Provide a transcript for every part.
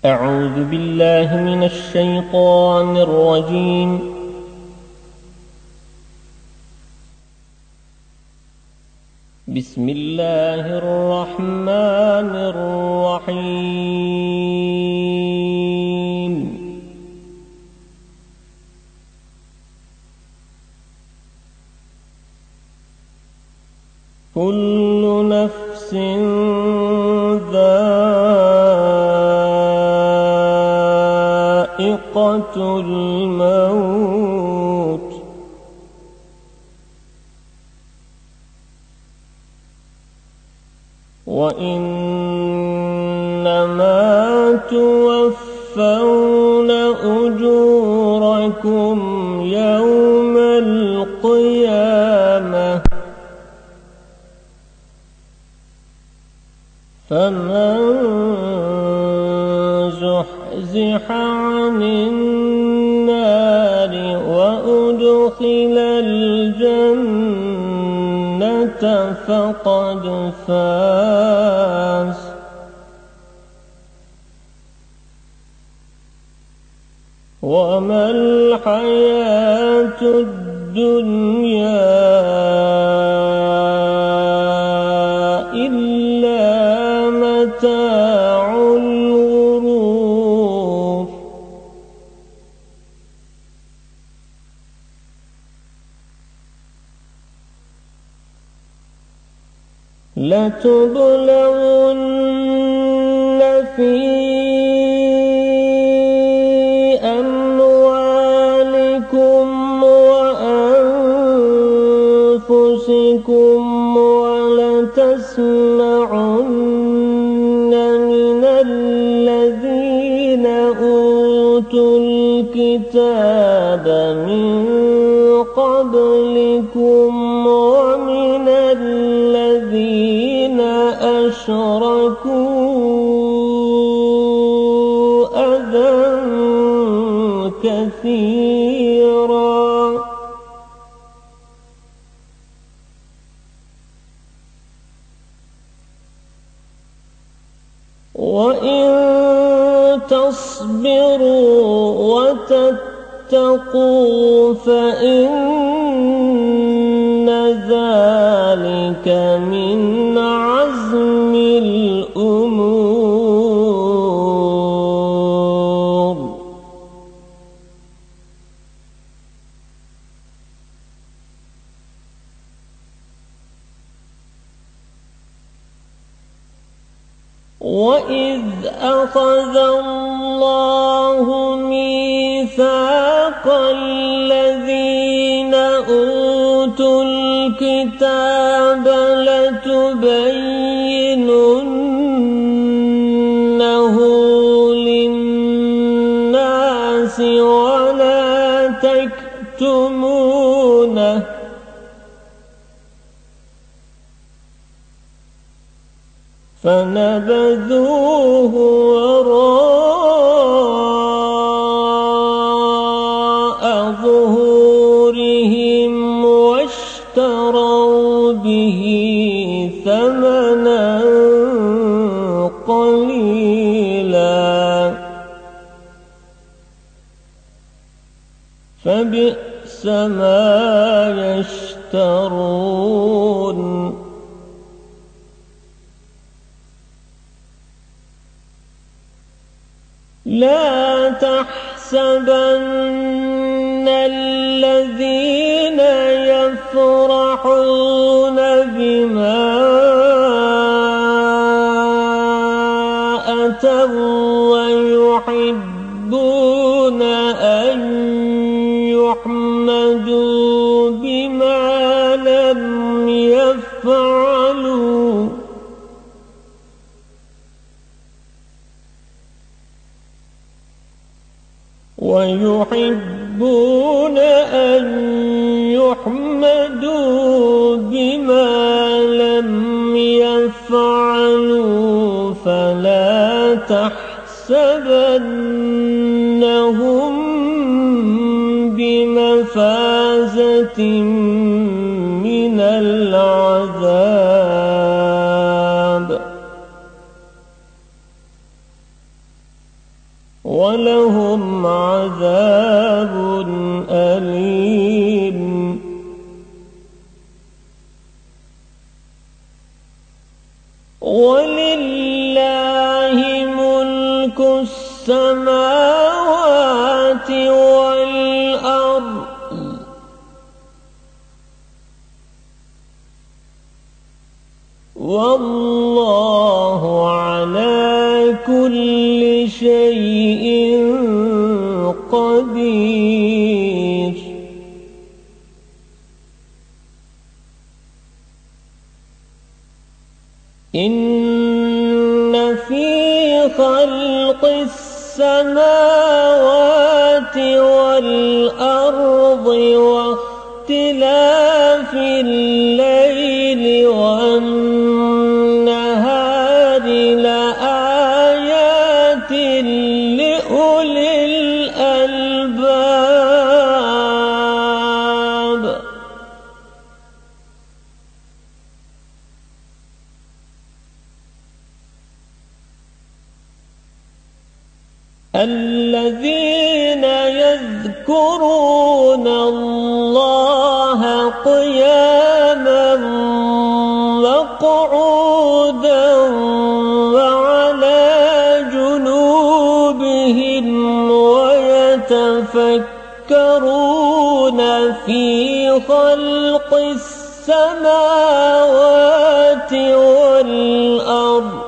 أعوذ بالله من الشيطان الرجيم. بسم الله الرحمن الرحيم. كل نفس ذائقة الموت، وإنما توفون أجوركم يوم القيامة، فمن زحزح عن النار وأدخل الجنة فقد فاز. وما الحياة الدنيا إلا متاع الغرور. لتبلغن في أموالكم وأنفسكم ولتسمعن من الذين أوتوا الكتاب من قبلكم ومن الذين أشركوا أذى كثيرا، وإن تصبروا وتتقوا فإن ذلك من عزم الأمور. وإذ أخذ الله ميثاق الذين أوتوا الكتاب لتبيننه للناس ولا تكتمونه، فنبذوه وراء ظهورهم واشتروا به ثمنا قليلا، فبئس ما يشترون. لا تحسبن الذين يفرحون بما أتوا ويحبون أن يحمدوا بما لم يفعلوا، ويحبون أن يحمدوا بما لم يفعلوا، فلا تحسبنهم بمفازة من العذاب. ولهم عذاب أليم. ولله ملك السماوات والأرض والله على كل شيء قدير. إن في خلق السماوات والأرض واختلاف الليل والنهار لآيات لأولي الألباب. الذين يذكرون الله قياما وقعودا وعلى جنوبهم ويتفكرون في خلق السماوات والأرض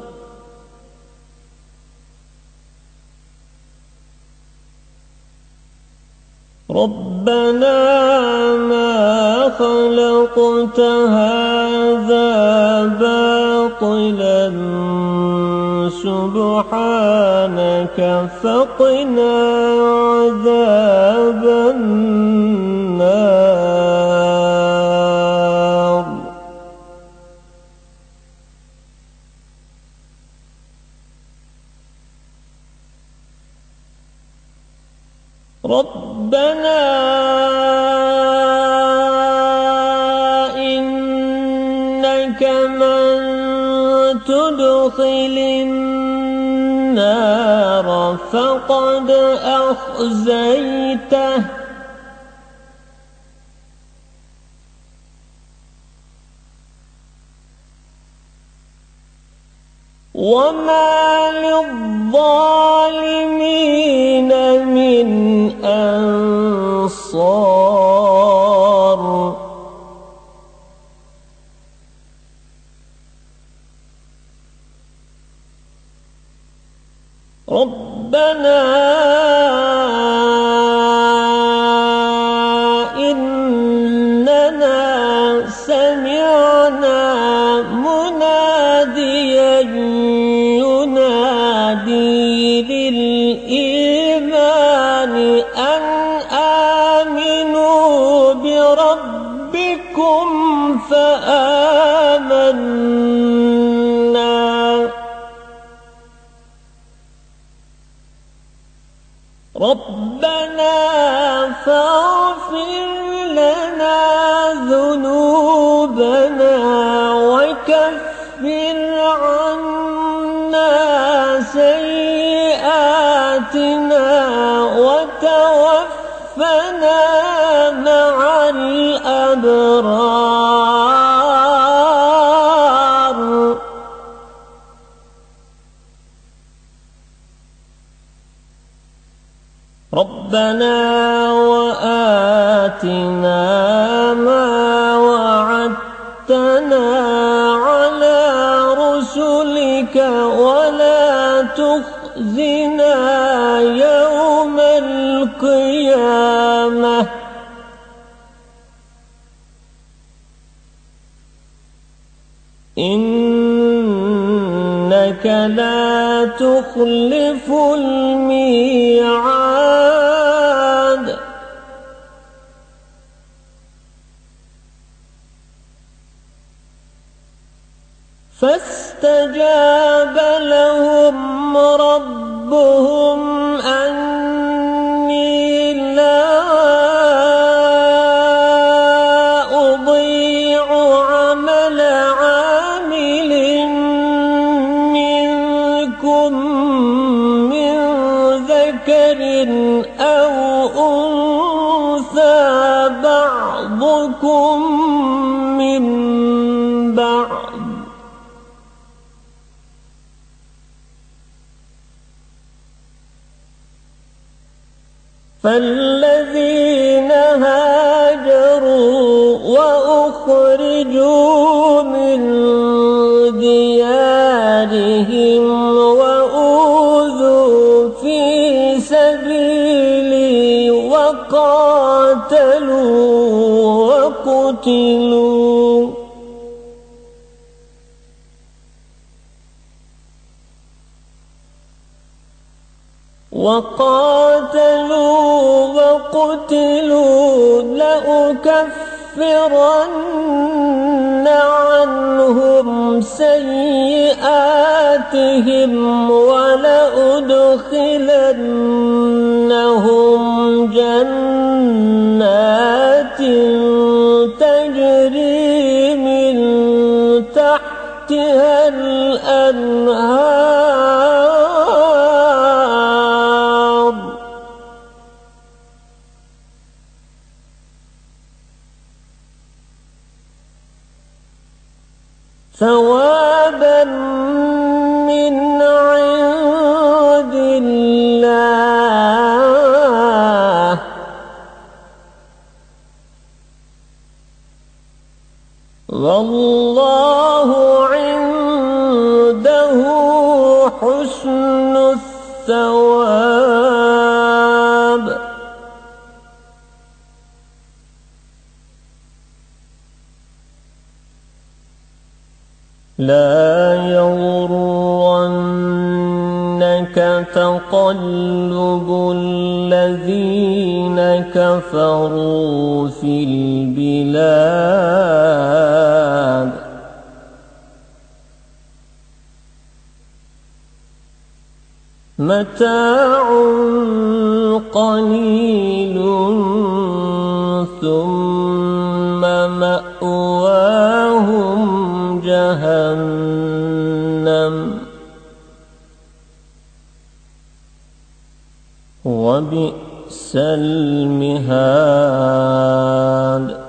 ربنا ما خلقت هذا باطلا سبحانك فقنا عذاب النار. ربنا إنك من تدخل النار فقد أخزيته وما للظالمين من أنصار. ربنا إننا سمعنا مناديا ينادي للإيمان أن آمنوا بربكم فآمنا. ربنا فاغفر لنا ذنوبنا وكفر عنا سيئاتنا وتوفنا مع الأبرار. ربنا وآتنا ما وعدتنا على رسلك ولا تخزنا يوم القيامة إنك لا تخلف الميعاد. فاستجاب لهم ربهم أني لا أضيع عمل عامل منكم من بعد فالذين هاجروا وأخرجوا من ديارهم وأوذوا في سبيلي وقاتلوا وقتلوا لأكفرن عنهم سيئاتهم ولأدخلنهم جنات تجري من تحتها الأنهار ثوابا من عند الله والله عنده حسن الثواب لا يغرنك تقلب الذين كفروا في البلاد متاع قليل ثم مأواهم جهنم وبئس المهاد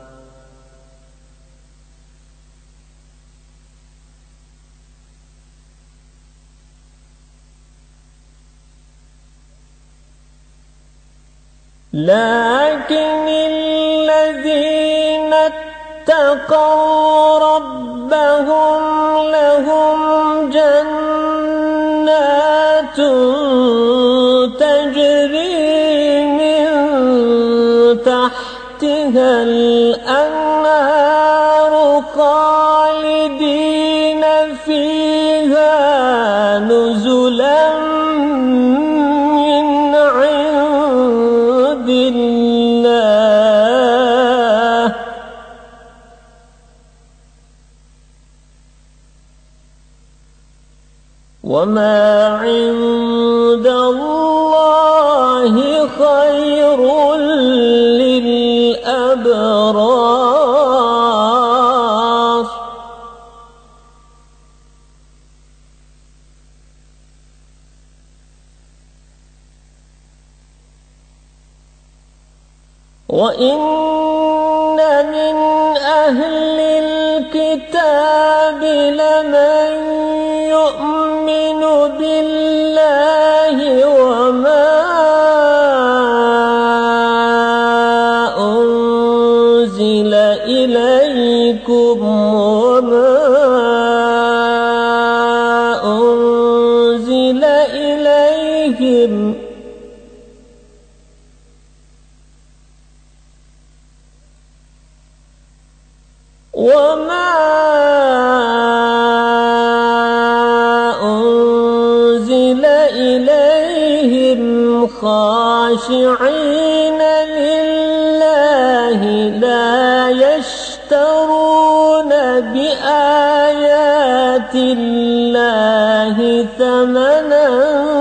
لكن الذين اتقوا ربهم لهم جنات تجري من تحتها الأنهار خالدين فيها نزلا من عند الله وما عند الله خير للأبرار وإن من أهل الكتاب لمن يؤمن بالله وما أنزل إليكم وما أنزل إليهم خاشعين لله لا يشترون بآيات الله ثمنا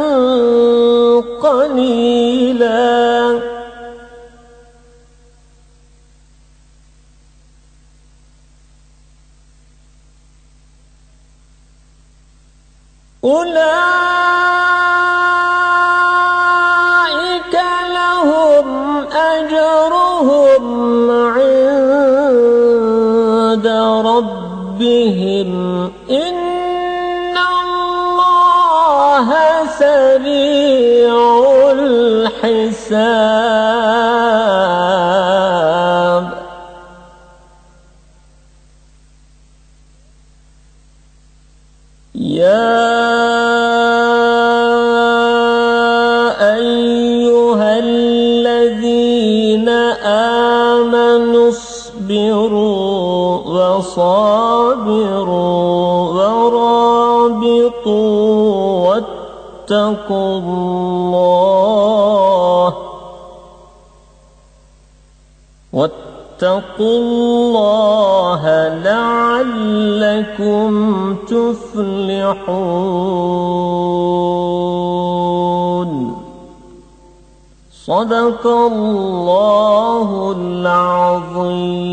قليلا أولئك لهم أجرهم عند ربهم عليهم إن الله سريع الحساب يا أيها الذين آمنوا اصبروا وصابروا ورابطوا واتقوا الله لعلكم تفلحون صدق الله العظيم.